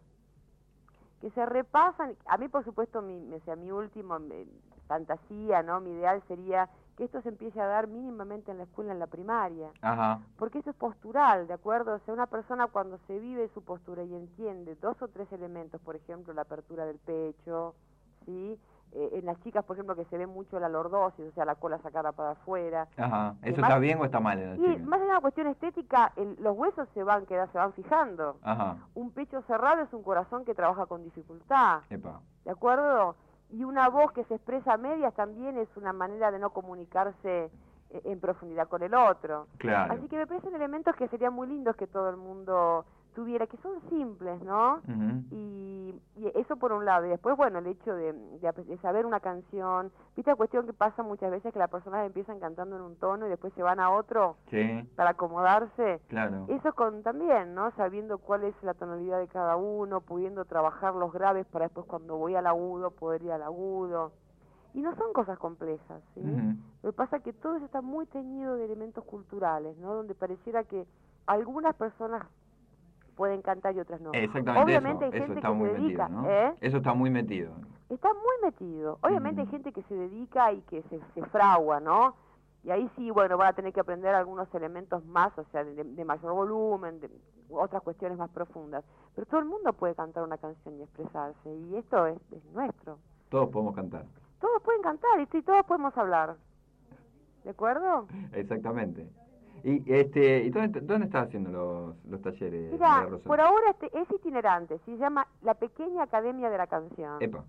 que se repasan. A mí, por supuesto, mi, o sea, mi último mi, fantasía, ¿no? Mi ideal sería que esto se empiece a dar mínimamente en la escuela, en la primaria. Ajá. Porque eso es postural, ¿de acuerdo? O sea, una persona cuando se vive su postura y entiende dos o tres elementos, por ejemplo, la apertura del pecho, ¿sí? Eh, en las chicas, por ejemplo, que se ve mucho la lordosis, o sea, la cola sacada para afuera. Ajá. ¿Eso más, está bien o está mal en las y chicas? más allá de una cuestión estética, el, los huesos se van, queda, se van fijando. Ajá. Un pecho cerrado es un corazón que trabaja con dificultad. Epa. ¿De acuerdo? Y una voz que se expresa a medias también es una manera de no comunicarse en profundidad con el otro. Claro. Así que me parecen elementos que serían muy lindos que todo el mundo tuviera, que son simples, ¿no? Uh-huh. y, y eso por un lado. Y después, bueno, el hecho de, de, de saber una canción. ¿Viste la cuestión que pasa muchas veces que las personas empiezan cantando en un tono y después se van a otro? Sí. Para acomodarse. Claro. Eso con también, ¿no? Sabiendo cuál es la tonalidad de cada uno, pudiendo trabajar los graves para después cuando voy al agudo poder ir al agudo. Y no son cosas complejas, ¿sí? Uh-huh. Lo que pasa es que todo eso está muy teñido de elementos culturales, ¿no? Donde pareciera que algunas personas pueden cantar y otras no. Exactamente. Obviamente eso, hay gente eso está que muy se dedica, metido, ¿no? ¿eh? Eso está muy metido. Está muy metido. Obviamente Uh-huh. hay gente que se dedica y que se, se fragua, ¿no? Y ahí sí, bueno, van a tener que aprender algunos elementos más, o sea, de, de mayor volumen, de otras cuestiones más profundas. Pero todo el mundo puede cantar una canción y expresarse, y esto es, es nuestro. Todos podemos cantar. Todos pueden cantar y, y todos podemos hablar. ¿De acuerdo? Exactamente. ¿Y este y dónde, dónde estás haciendo los, los talleres? Mira, María Rosa? por ahora este, es itinerante, se llama La Pequeña Academia de la Canción. Epa.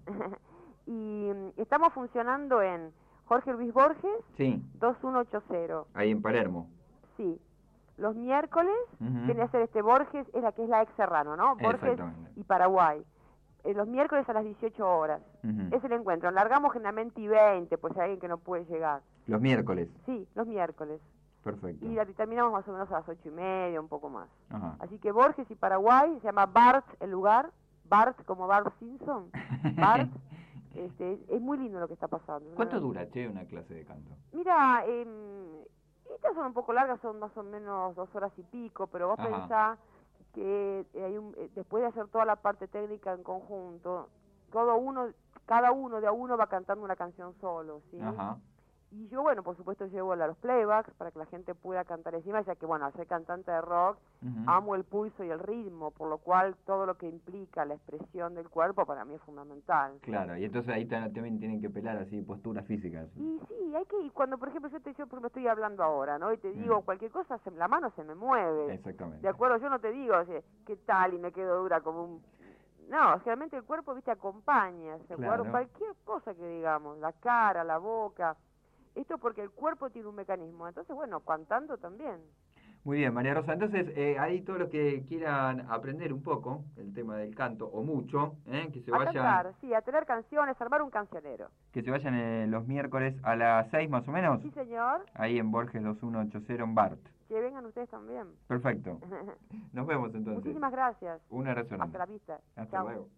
Y mm, estamos funcionando en Jorge Luis Borges, Sí, dos uno ocho cero. ahí en Palermo. Sí. Los miércoles Ujú. viene a ser este Borges, es la que es la ex Serrano, ¿no? Borges Exactamente. y Paraguay. Eh, los miércoles a las dieciocho horas. Ujú. Es el encuentro. Largamos generalmente y veinte, pues hay alguien que no puede llegar. Los miércoles. Sí, los miércoles. Perfecto. Y la- terminamos más o menos a las ocho y media, un poco más. Ajá. Así que Borges y Paraguay, se llama Bart el lugar, Bart como Bart Simpson, Bart, este, es, es muy lindo lo que está pasando. ¿Cuánto ¿no? dura, che, una clase de canto? Mira, eh, estas son un poco largas, son más o menos dos horas y pico, pero vos Ajá. pensá que hay un, eh, después de hacer toda la parte técnica en conjunto, todo uno, cada uno de a uno va cantando una canción solo, ¿sí? Ajá. Y yo, bueno, por supuesto llevo a los playbacks para que la gente pueda cantar encima, ya que, bueno, al ser cantante de rock, Ujú. amo el pulso y el ritmo, por lo cual todo lo que implica la expresión del cuerpo para mí es fundamental. Claro, y entonces ahí ta- también tienen que pelar así posturas físicas. Y sí, hay que, y cuando por ejemplo yo te yo por ejemplo, estoy hablando ahora, ¿no? Y te digo Mm. cualquier cosa, se- la mano se me mueve. Exactamente. ¿De acuerdo? Yo no te digo, oye, ¿qué tal? Y me quedo dura como un... No, generalmente el cuerpo, viste, acompaña, ¿de acuerdo? Claro. Cualquier cosa que digamos, la cara, la boca. Esto porque el cuerpo tiene un mecanismo. Entonces, bueno, cantando también. Muy bien, María Rosa. Entonces, eh, ahí todos los que quieran aprender un poco el tema del canto, o mucho, ¿eh? que se A vayan cantar, sí, a tener canciones, armar un cancionero. que se vayan eh, los miércoles a las seis más o menos, Sí, señor, ahí en Borges dos uno ocho cero en Bart. que vengan ustedes también. Perfecto. Nos vemos entonces. Muchísimas gracias. Un abrazo grande. Hasta la vista. Hasta Chao. luego.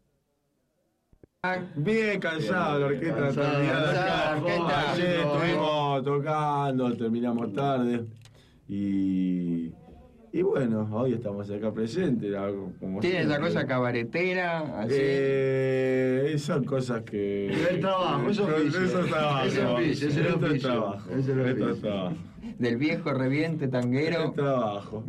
Bien cansado, la orquesta Cansado, terminada cansado, acá. orquesta. Ayer Chico, estuvimos tocando, terminamos tarde. Y, y bueno, hoy estamos acá presentes. algo como Tiene esa siempre. cosa cabaretera, así. Eh, son cosas que... El trabajo, es oficio. Eso es trabajo. Es oficio, es el Esto oficio. trabajo. Es el Esto oficio. es trabajo. Del viejo reviente tanguero. Es trabajo.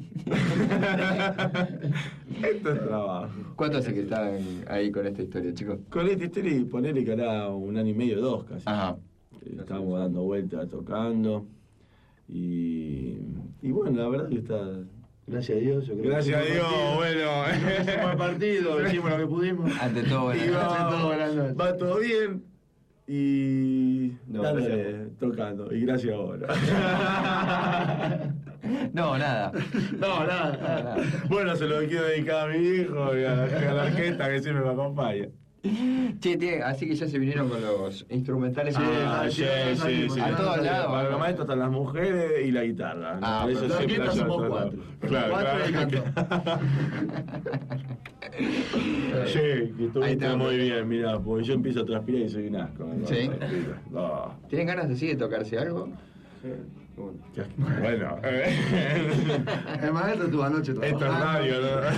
Esto es trabajo. ¿Cuánto hace que están ahí con esta historia, chicos? Con esta historia y ponerle que hará un año y medio, dos casi. Ajá. Estamos dando vueltas, tocando. Y, y bueno, la verdad que está... Gracias a Dios. Yo creo Gracias a que Dios, fue un bueno. buen partido, hicimos lo que pudimos. Ante todo, buenas Y noches. va, Ante todo, buenas noches. va todo bien. Y No, dándole, gracias. tocando. Y gracias ahora. No, nada. No, nada. nada. Bueno, se lo quiero dedicar a mi hijo y a la, a la orquesta que siempre me acompaña. Che, tiene- así que ya se vinieron con los instrumentales. Ah, sí, sí, sí. A todos lados. Para los maestros están las mujeres y la guitarra. ¿no? Ah, Eso pero la siempre orquesta ha sido somos todo. cuatro. Claro, Cuatro y claro. Sí, que Ahí estuviste está. muy bien, mirá, porque yo empiezo a transpirar y soy un asco. ¿no? Sí. No. ¿Tienen ganas así de tocarse algo? Qué asco. Bueno, eh, El maestro estuvo anoche esto es radio,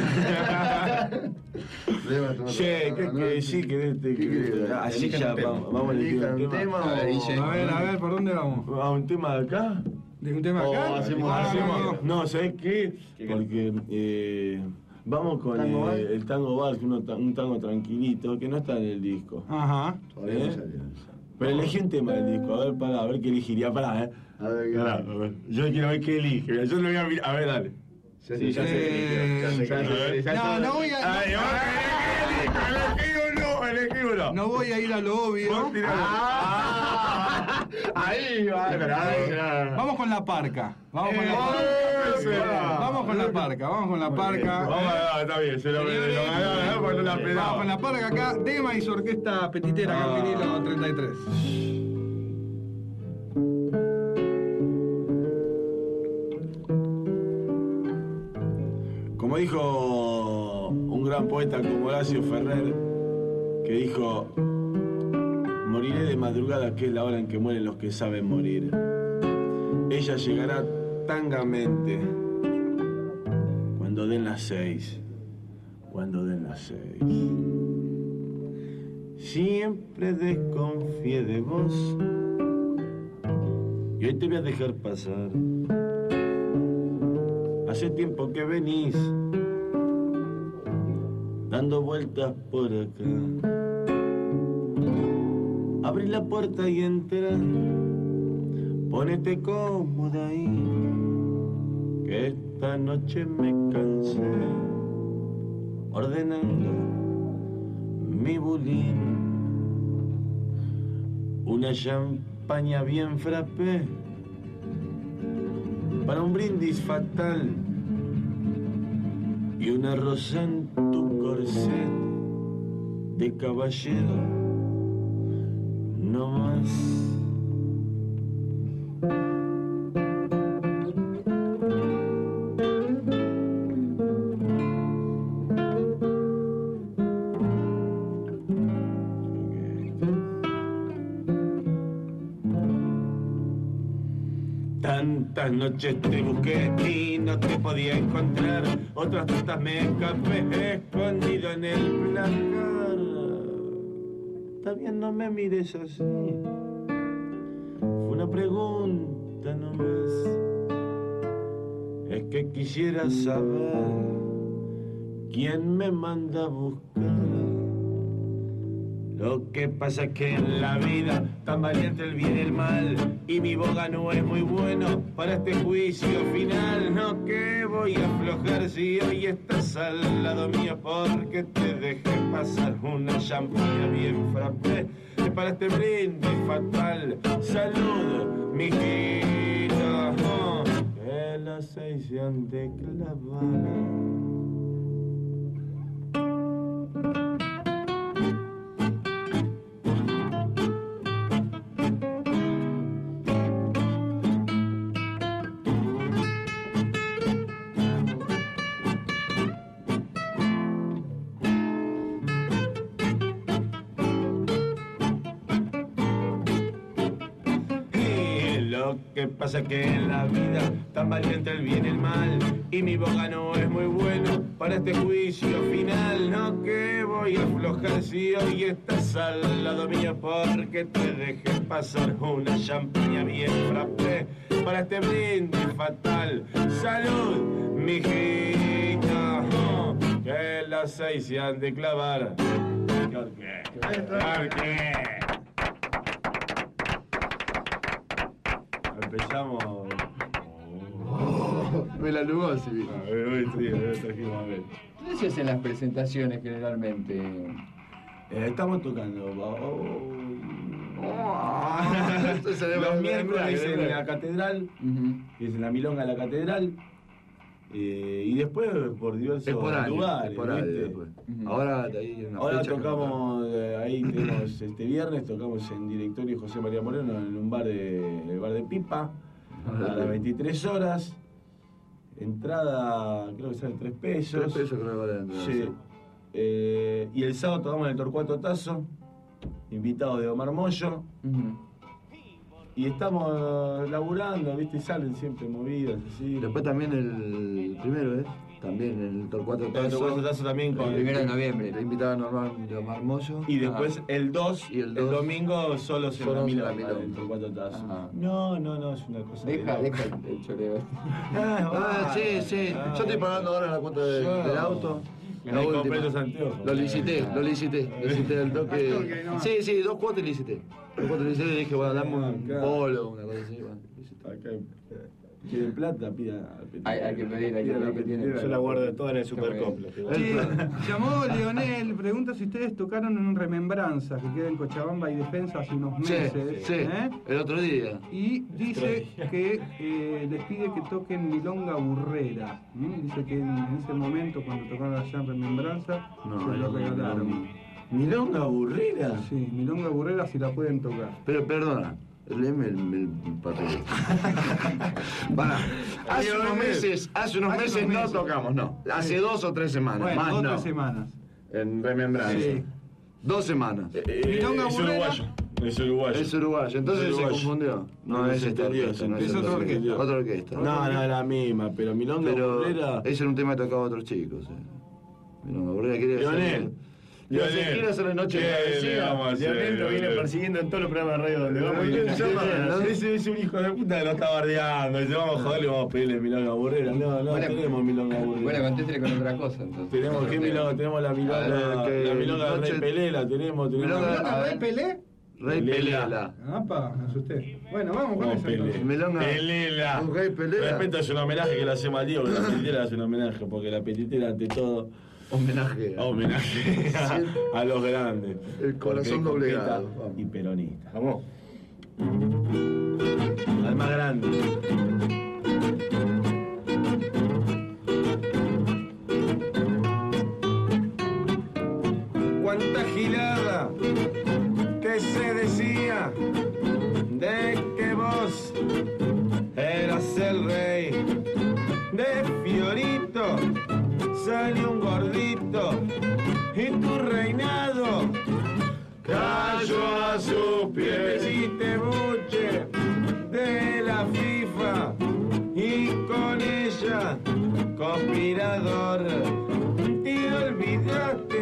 ¿no? Che, ¿qué que sí que ¿Qué querés? así Elijan ya un tema. vamos, vamos a elegir Elijan un un tema. tema A ver, o- Guille. A ver, a ver, ¿por dónde vamos? ¿A un tema de acá? ¿De un tema O acá? hacemos- Ah, hacemos- No, ¿sabes qué? Porque eh, vamos con ¿Tango eh, Bar? el tango bar, que uno ta- un tango tranquilito, que no está en el disco. Ajá. Todavía no ¿Eh? salió. Pero elegí un tema del disco, a ver, para, a ver qué elegiría, para, eh. A ver, ¿qué? Pará, a ver. Yo quiero ver qué elige, yo lo voy a mirar, a ver, dale. Ya sé, ya sé qué eligió, ya sé qué eligió. Ya No, sé- no voy a. Ay, va, elegí uno, elegí uno. No voy a ir a lo obvio. Vos tirá. Ah, ahí va, pero ahí ya. Vamos con la parca. Vamos con la Eh, parca. Vamos con la parca. Vamos con la Vamos, parca. a- está bien, se lo, lo ganó, ¿no? Porque no la Vamos con esperaba. la parca acá. Dema y su orquesta petitera acá en vinilo treinta y tres. Como dijo un gran poeta como Horacio Ferrer, que dijo, moriré de madrugada, que es la hora en que mueren los que saben morir. Ella llegará tangamente cuando den las seis, cuando den las seis. Siempre desconfié de vos y hoy te voy a dejar pasar. Hace tiempo que venís dando vueltas por acá. Abrí la puerta y entra, ponete cómoda ahí, que esta noche me cansé ordenando mi bulín. Una champaña bien frappé para un brindis fatal y una rosa en tu corset de caballero, no más. Tantas noches te busqué y no te podía encontrar. Otras tantas me escapé escondido en el placar. Está bien, no me mires así. Fue una pregunta nomás. Es que quisiera saber quién me manda a buscar. Lo que pasa es que en la vida tan valiente el bien y el mal, y mi boga no es muy bueno para este juicio final. No que voy a aflojar si hoy estás al lado mío, porque te dejé pasar una champaña bien frappé para este brindis fatal. Salud, mijito, oh, que las seis se han de clavar. Lo que pasa es que en la vida tan valiente el bien y el mal, y mi boga no es muy bueno para este juicio final. No que voy a aflojar si hoy estás al lado mío, porque te dejé pasar una champaña bien frappé para este brindis fatal. Salud, mijita, oh, que las seis se han de clavar. ¿Por qué? ¿Por qué? Empezamos. Me la lugó, sí. A ver, hoy sí, hoy trajimos a ver. ¿Qué se hacen las presentaciones generalmente? Eh, estamos tocando. oh, Esto se ve Los muy miércoles bien, en bien. la catedral, Ujú. que es en la milonga de la catedral. Eh, y después por diversos Esporádico, lugares. esporádico ¿viste? después. Ahora hay una Ahora fecha que tocamos, eh, ahí tenemos este viernes, tocamos en Directorio José María Moreno en un bar de, el bar de Pipa, a las veintitrés horas. Entrada, creo que sale tres pesos. Tres pesos creo que vale la entrada, Sí. sí. Eh, y el sábado tocamos en el Torcuato Tazo, invitado de Omar Moyo. Ujú. Y estamos laburando, ¿viste? Y salen siempre movidas así. Después también el primero, ¿eh? También el Torcuato El Tazo. Torcuato Tazo también con El primero de noviembre. La invitada normal de Omar Moyo. Y después el dos, Y el el, dos, domingo solo se solo la en mira la el milonga. Torcuato Tazo. Ajá. No, no, no, es una cosa de Deja, loco. deja el, el choreo. Ah, sí, sí. Ah, Yo estoy pagando ahora la cuenta de- yo- del auto. Me La compré última. los anteojos. Lo licité, lo licité. Licité el toque. Al toque, no. Sí, sí, dos cuotas y licité. Dos cuotas y licité y dije, bueno, dame un Acá. polo, una cosa así. Bueno, licité. Acá quieren plata, pida. Hay, hay que pedir, hay que pedir que tiene. Yo la guardo toda en el supercoplo. Sí, llamó Leonel, pregunta si ustedes tocaron en un Remembranza que queda en Cochabamba y Defensa hace unos Sí, meses. sí, ¿eh? el otro día. Y dice que eh, les pide que toquen Milonga Burrera. ¿m? Dice que en, en ese momento, cuando tocaron allá en Remembranza, No, se lo no, regalaron. no. ¿Milonga Burrera? Sí, Milonga Burrera si la pueden tocar. Pero perdona, léeme el, el papel. Para, hace unos meses, hace unos Hace meses unos no meses. tocamos, no. Hace Sí. dos o tres semanas, Bueno, más dos o no. tres semanas. En Remembranza. Sí. Dos semanas. Eh, Milonga es Burrera. uruguayo. Es uruguayo. Es uruguayo, entonces Es uruguayo. se confundió. No, No, es se esta entendió, orquesta, se no es entendió. esta Es otra orquesta. Otra orquesta. No, no es la misma, pero Milonga Pero Burrera. ese era un tema que tocaba a otros chicos. Eh. Milonga Burrera quiere Leonel. hacer. Quiere hacer- quiere hacer la noche ¿Qué le agradecida. vamos a hacer, Leonel lo viene Leonel? persiguiendo en todos los programas de radio donde vamos. y- Ese es un hijo de puta que lo está bardeando. Dice, vamos a joderle, vamos a pedirle Milonga Burrera. No, no, Bueno, tenemos Milonga Burrera. Bueno, contéstele con otra cosa entonces. Tenemos, ¿qué milonga? Tenemos la milonga, A ver, que la milonga del noche- Rey Pelé, la tenemos, tenemos Milonga- la- ¿Milonga a Rey ver. Pelé? Rey Pelela. Pelela. Apa, me asusté. Bueno, vamos con No, eso Pelé. entonces. Milonga. Pelela. Un Rey Pelela. Respeto, es un homenaje que le hacemos al Diego, que la petitera le hace un homenaje, porque la petitera ante todo Homenaje. a homenaje a, a los grandes. El corazón Porque es doblegado. coqueta Vamos. y peronista. Vamos. Al más grande. Cuánta gilada que se decía de que vos eras el rey. De Fiorito salió un gordito y tu reinado cayó a sus pies. Hiciste buche de la FIFA y con ella conspirador. Te olvidaste